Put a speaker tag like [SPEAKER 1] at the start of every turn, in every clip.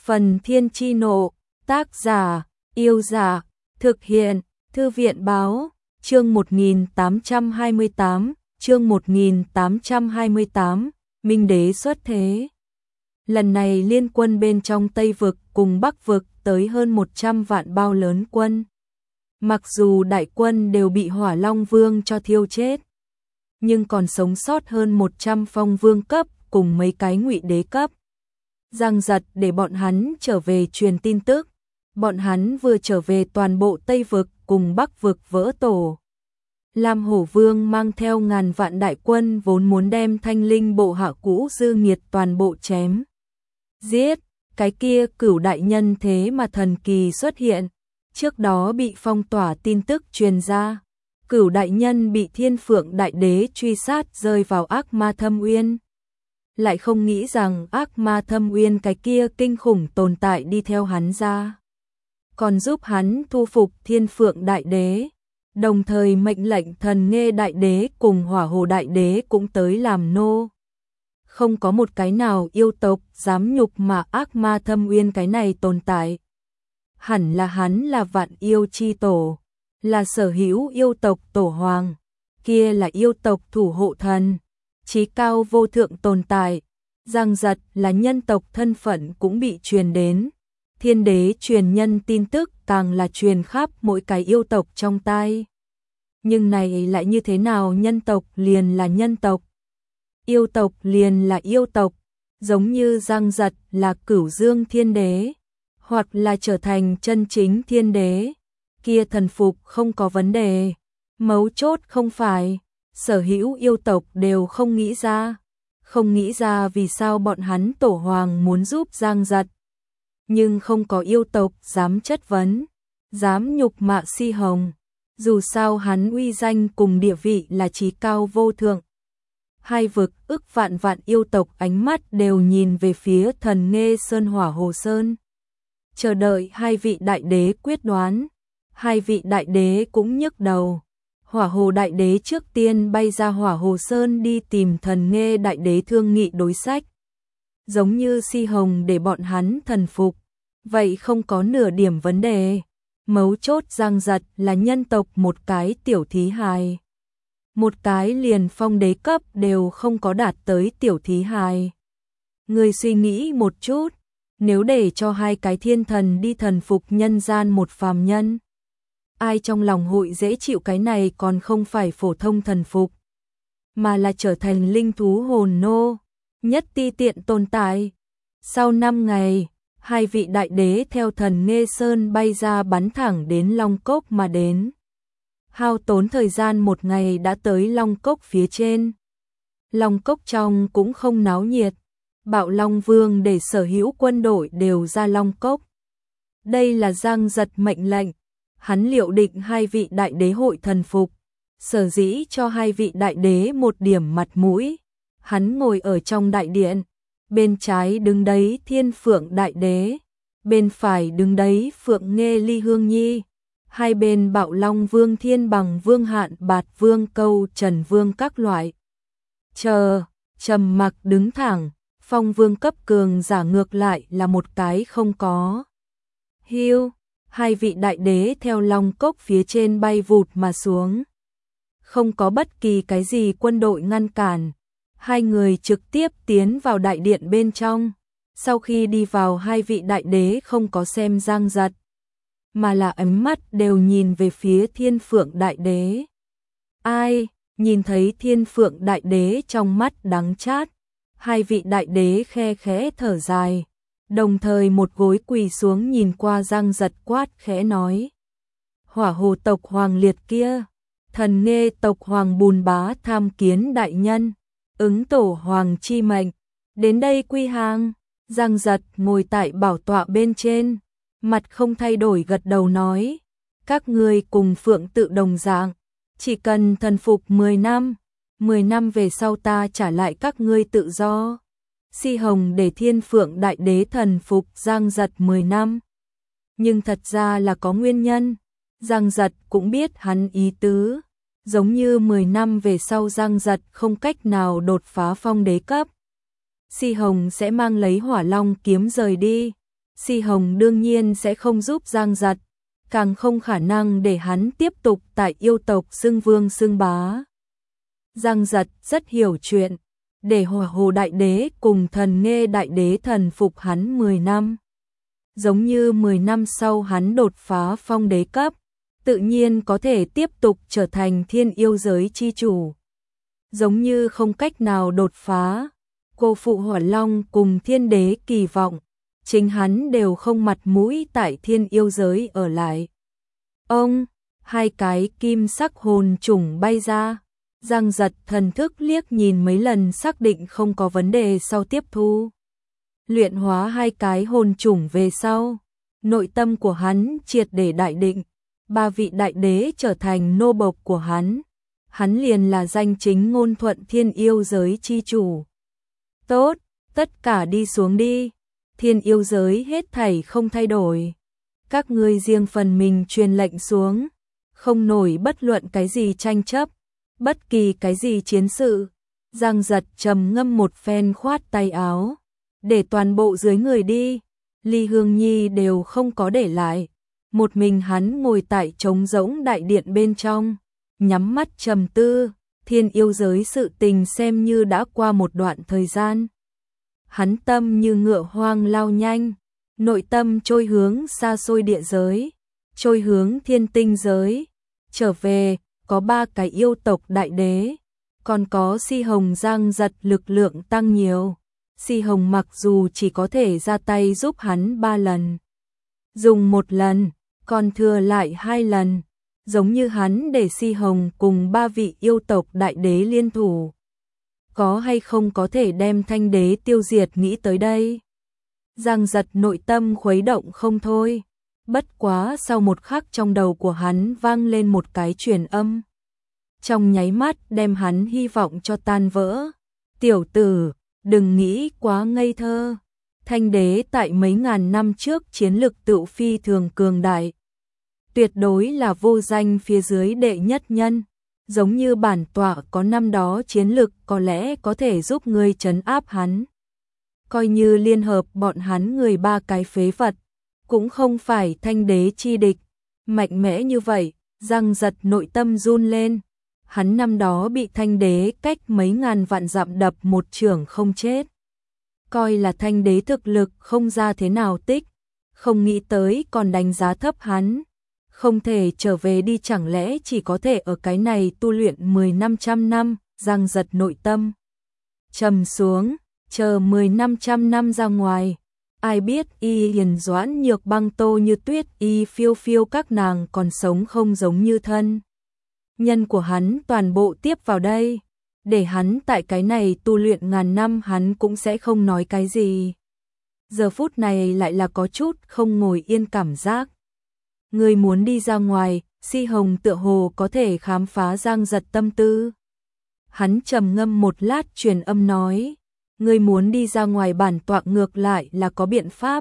[SPEAKER 1] Phần Thiên Chi Nộ, tác giả, Yêu Dạ, thực hiện, Thư viện Báo, chương 1828, Minh Đế xuất thế. Lần này liên quân bên trong Tây Vực cùng Bắc Vực tới hơn 100 vạn bao lớn quân. Mặc dù đại quân đều bị Hỏa Long Vương cho thiêu chết, nhưng còn sống sót hơn 100 phong vương cấp cùng mấy cái ngụy đế cấp. Giang giật để bọn hắn trở về truyền tin tức, bọn hắn vừa trở về toàn bộ Tây Vực cùng Bắc Vực vỡ tổ. Lam Hổ Vương mang theo ngàn vạn đại quân vốn muốn đem Thanh Linh bộ hạ cũ Dư Nghiệt toàn bộ chém giết, cái kia Cửu đại nhân thế mà thần kỳ xuất hiện, trước đó bị phong tỏa tin tức truyền ra, Cửu đại nhân bị Thiên Phượng đại đế truy sát rơi vào Ác Ma Thâm Uyên. Lại không nghĩ rằng Ác Ma Thâm Uyên cái kia kinh khủng tồn tại đi theo hắn ra, còn giúp hắn thu phục Thiên Phượng đại đế, đồng thời mệnh lệnh Thần Nghê đại đế cùng Hỏa Hồ đại đế cũng tới làm nô. Không có một cái nào yêu tộc dám nhục mà Ác Ma Thâm Uyên cái này tồn tại. Hẳn là hắn là vạn yêu chi tổ, là sở hữu yêu tộc tổ hoàng, kia là yêu tộc thủ hộ thần, chí cao vô thượng tồn tại. Giang giật là nhân tộc thân phận cũng bị truyền đến, Thiên đế truyền nhân tin tức càng là truyền khắp mỗi cái yêu tộc trong tai. Nhưng này lại như thế nào, nhân tộc liền là nhân tộc, yêu tộc liền là yêu tộc, giống như Giang giật là Cửu Dương Thiên đế, hoặc là trở thành chân chính thiên đế, kia thần phục không có vấn đề. Mấu chốt không phải sở hữu yêu tộc đều không nghĩ ra vì sao bọn hắn tổ hoàng muốn giúp Giang giật. Nhưng không có yêu tộc dám chất vấn, dám nhục mạ Si Hồng, dù sao hắn uy danh cùng địa vị là chí cao vô thượng. Hai vực ức vạn vạn yêu tộc ánh mắt đều nhìn về phía Thần Nghê Sơn Hỏa Hồ Sơn, chờ đợi hai vị đại đế quyết đoán. Hai vị đại đế cũng nhức đầu. Hỏa Hồ đại đế trước tiên bay ra Hỏa Hồ Sơn đi tìm Thần Nghê đại đế thương nghị đối sách. Giống như Si Hồng để bọn hắn thần phục, vậy không có nửa điểm vấn đề. Mấu chốt Giang giật là nhân tộc một cái tiểu thí hài, một cái liền phong đế cấp đều không có đạt tới tiểu thí hài. Người suy nghĩ một chút, nếu để cho hai cái thiên thần đi thần phục nhân gian một phàm nhân, ai trong lòng hội dễ chịu? Cái này còn không phải phổ thông thần phục, mà là trở thành linh thú hồn nô, nhất ti tiện tồn tại. Sau 5 ngày, hai vị đại đế theo Thần Nghê Sơn bay ra bắn thẳng đến Long Cốc mà đến. Hao tốn thời gian 1 ngày đã tới Long Cốc phía trên. Long Cốc trong cũng không náo nhiệt, Bạo Long Vương để sở hữu quân đội đều ra Long Cốc. Đây là Giang giật mệnh lệnh, hắn liệu định hai vị đại đế hội thần phục, sở dĩ cho hai vị đại đế một điểm mặt mũi. Hắn ngồi ở trong đại điện, bên trái đứng đấy Thiên Phượng đại đế, bên phải đứng đấy Phượng Nghê Ly Hương Nhi, hai bên Bạo Long Vương, Thiên Bằng Vương, Hạn Bạt Vương, Câu Trần Vương các loại. Trầm mặc đứng thẳng, phong vương cấp cường giả ngược lại là một cái không có. Hiu, hai vị đại đế theo Long Cốc phía trên bay vụt mà xuống. Không có bất kỳ cái gì quân đội ngăn cản, hai người trực tiếp tiến vào đại điện bên trong. Sau khi đi vào, hai vị đại đế không có xem Giang giật, mà là ánh mắt đều nhìn về phía Thiên Phượng đại đế. Ai, nhìn thấy Thiên Phượng đại đế trong mắt đắng chát, hai vị đại đế khe khẽ thở dài, đồng thời một gối quỳ xuống nhìn qua Giang giật quát khẽ nói: Hỏa Hồ tộc hoàng liệt kia, Thần Nghê tộc hoàng Bùn Bá tham kiến đại nhân, ứng tổ hoàng chi mệnh, đến đây quy hàng. Giang giật ngồi tại bảo tọa bên trên, mặt không thay đổi gật đầu nói: các ngươi cùng Phượng tự đồng dạng, chỉ cần thần phục 10 năm, 10 năm về sau ta trả lại các ngươi tự do. Si Hồng để Thiên Phượng đại đế thần phục Giang giật 10 năm, nhưng thật ra là có nguyên nhân. Giang giật cũng biết hắn ý tứ, giống như 10 năm về sau Giang giật không cách nào đột phá phong đế cấp, Si Hồng sẽ mang lấy Hỏa Long kiếm rời đi. Si Hồng đương nhiên sẽ không giúp Giang Giật, càng không khả năng để hắn tiếp tục tại yêu tộc xưng vương xưng bá. Giang Giật rất hiểu chuyện, để Hỏa Hồ Đại Đế cùng Thần Nghê Đại Đế thần phục hắn 10 năm. Giống như 10 năm sau hắn đột phá phong đế cấp, tự nhiên có thể tiếp tục trở thành thiên yêu giới chi chủ. Giống như không cách nào đột phá, cô phụ Hỏa Long cùng thiên đế kỳ vọng, chính hắn đều không mặt mũi tại thiên yêu giới ở lại. Ông, hai cái kim sắc hồn trùng bay ra, Giang Giật thần thức liếc nhìn mấy lần xác định không có vấn đề sau tiếp thu. Luyện hóa hai cái hồn trùng về sau, nội tâm của hắn triệt để đại định, ba vị đại đế trở thành nô bộc của hắn liền là danh chính ngôn thuận thiên yêu giới chi chủ. Tốt, tất cả đi xuống đi, thiên yêu giới hết thảy không thay đổi. Các ngươi riêng phần mình truyền lệnh xuống, không nổi bất luận cái gì tranh chấp, bất kỳ cái gì chiến sự. Giang Giật trầm ngâm một phen khoát tay áo, để toàn bộ dưới người đi, Ly Hương Nhi đều không có để lại. Một mình hắn ngồi tại trống rỗng đại điện bên trong, nhắm mắt trầm tư, thiên yêu giới sự tình xem như đã qua một đoạn thời gian. Hắn tâm như ngựa hoang lao nhanh, nội tâm trôi hướng xa xôi địa giới, trôi hướng thiên tinh giới. Trở về, có 3 cái yêu tộc đại đế, còn có Si Hồng. Giang Giật lực lượng tăng nhiều. Si Hồng mặc dù chỉ có thể ra tay giúp hắn 3 lần, dùng 1 lần, còn thừa lại 2 lần, giống như hắn để Si Hồng cùng 3 vị yêu tộc đại đế liên thủ. Có hay không có thể đem Thanh đế tiêu diệt nghĩ tới đây. Giang Giật nội tâm khuấy động không thôi, bất quá sau một khắc trong đầu của hắn vang lên một cái truyền âm. Trong nháy mắt đem hắn hy vọng cho tan vỡ. Tiểu tử, đừng nghĩ quá ngây thơ. Thanh đế tại mấy ngàn năm trước chiến lực tựu phi thường cường đại, tuyệt đối là vô danh phía dưới đệ nhất nhân. Giống như bản tọa có năm đó chiến lực có lẽ có thể giúp ngươi trấn áp hắn. Coi như liên hợp bọn hắn người 3 cái phế vật, cũng không phải Thanh đế chi địch. Mạnh mẽ như vậy, Giang Giật nội tâm run lên. Hắn năm đó bị Thanh đế cách mấy ngàn vạn dặm đập một chưởng không chết. Coi là Thanh đế thực lực không ra thế nào tích, không nghĩ tới còn đánh giá thấp hắn. Không thể trở về đi, chẳng lẽ chỉ có thể ở cái này tu luyện 10-500 năm. Giang Giật nội tâm trầm xuống, chờ 10-500 năm ra ngoài, ai biết Y Hiền Doãn Nhược Băng Tô Như Tuyết Y Phiêu Phiêu các nàng còn sống không giống như thân nhân của hắn toàn bộ tiếp vào đây, để hắn tại cái này tu luyện ngàn năm hắn cũng sẽ không nói cái gì. Giờ phút này lại là có chút không ngồi yên cảm giác. Người muốn đi ra ngoài, Si Hồng tựa hồ có thể khám phá Giang Giật tâm tư. Hắn trầm ngâm một lát truyền âm nói, người muốn đi ra ngoài bản tọa ngược lại là có biện pháp.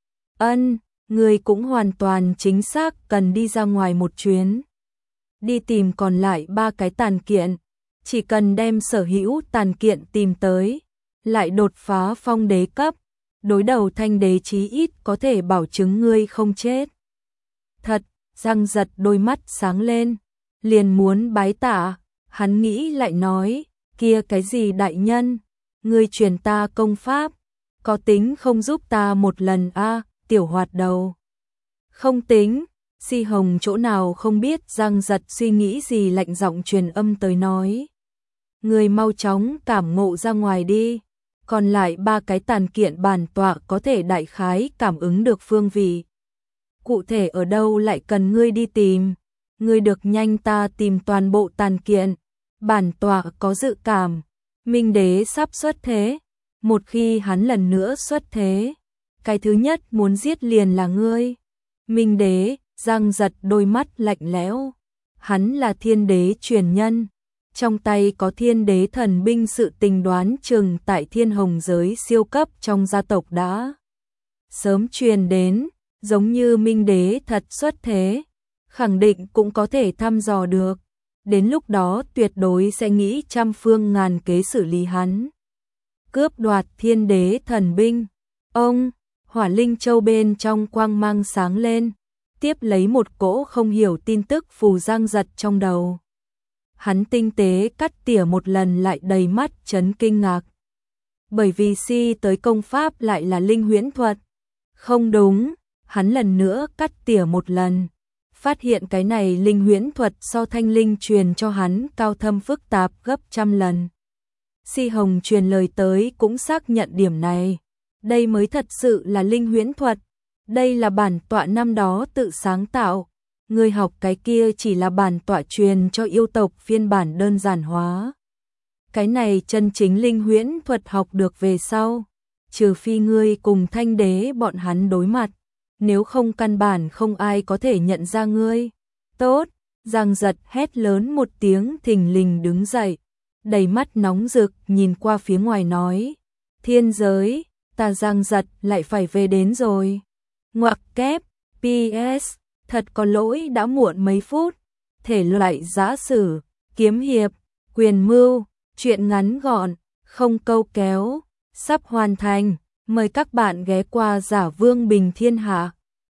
[SPEAKER 1] Ân, người cũng hoàn toàn chính xác cần đi ra ngoài một chuyến. Đi tìm còn lại 3 cái tàn kiện, chỉ cần đem sở hữu tàn kiện tìm tới, lại đột phá phong đế cấp, đối đầu Thanh đế chí ít có thể bảo chứng ngươi không chết. Thật, Giang Giật đôi mắt sáng lên, liền muốn bái tạ. Hắn nghĩ lại nói, kia cái gì đại nhân, ngươi truyền ta công pháp, có tính không giúp ta một lần a? Tiểu Hoạt đầu. Không tính. Si Hồng chỗ nào không biết Giang Giật suy nghĩ gì, lạnh giọng truyền âm tới nói, người mau chóng cảm ngộ ra ngoài đi, còn lại 3 cái tàn kiện bản tọa có thể đại khái cảm ứng được phương vị. Cụ thể ở đâu lại cần ngươi đi tìm, ngươi được nhanh ta tìm toàn bộ tàn kiện. Bản tọa có dự cảm, Minh đế sắp xuất thế, một khi hắn lần nữa xuất thế, cái thứ nhất muốn giết liền là ngươi. Minh đế. Giang Giật đôi mắt lạnh lẽo, hắn là thiên đế truyền nhân, trong tay có thiên đế thần binh, sự tình đoán chừng tại Thiên Hồng giới siêu cấp trong gia tộc đã sớm truyền đến. Giống như Minh đế thật xuất thế, khẳng định cũng có thể thăm dò được, đến lúc đó tuyệt đối sẽ nghĩ trăm phương ngàn kế xử lý hắn, cướp đoạt thiên đế thần binh. Ông, Hỏa linh châu bên trong quang mang sáng lên, tiếp lấy một cỗ không hiểu tin tức phù giang giật trong đầu. Hắn tinh tế cắt tỉa một lần lại đầy mắt chấn kinh ngạc. Bởi vì si tới công pháp lại là linh huyễn thuật. Không đúng, hắn lần nữa cắt tỉa một lần. Phát hiện cái này linh huyễn thuật so thanh linh truyền cho hắn cao thâm phức tạp gấp trăm lần. Si Hồng truyền lời tới cũng xác nhận điểm này. Đây mới thật sự là linh huyễn thuật. Đây là bản tọa năm đó tự sáng tạo. Người học cái kia chỉ là bản tọa truyền cho yêu tộc phiên bản đơn giản hóa. Cái này chân chính linh huyễn thuật học được về sau. Trừ phi ngươi cùng Thanh Đế bọn hắn đối mặt. Nếu không căn bản không ai có thể nhận ra ngươi. Tốt, Giang Giật hét lớn một tiếng thình lình đứng dậy. Đầy mắt nóng rực nhìn qua phía ngoài nói. Thiên giới, ta Giang Giật lại phải về đến rồi. Ngoặc kép, PS, thật có lỗi đã muộn mấy phút. Thể loại giã sử, kiếm hiệp, quyền mưu, truyện ngắn gọn, không câu kéo, sắp hoàn thành. Mời các bạn ghé qua Giả Vương Bình Thiên Hạ.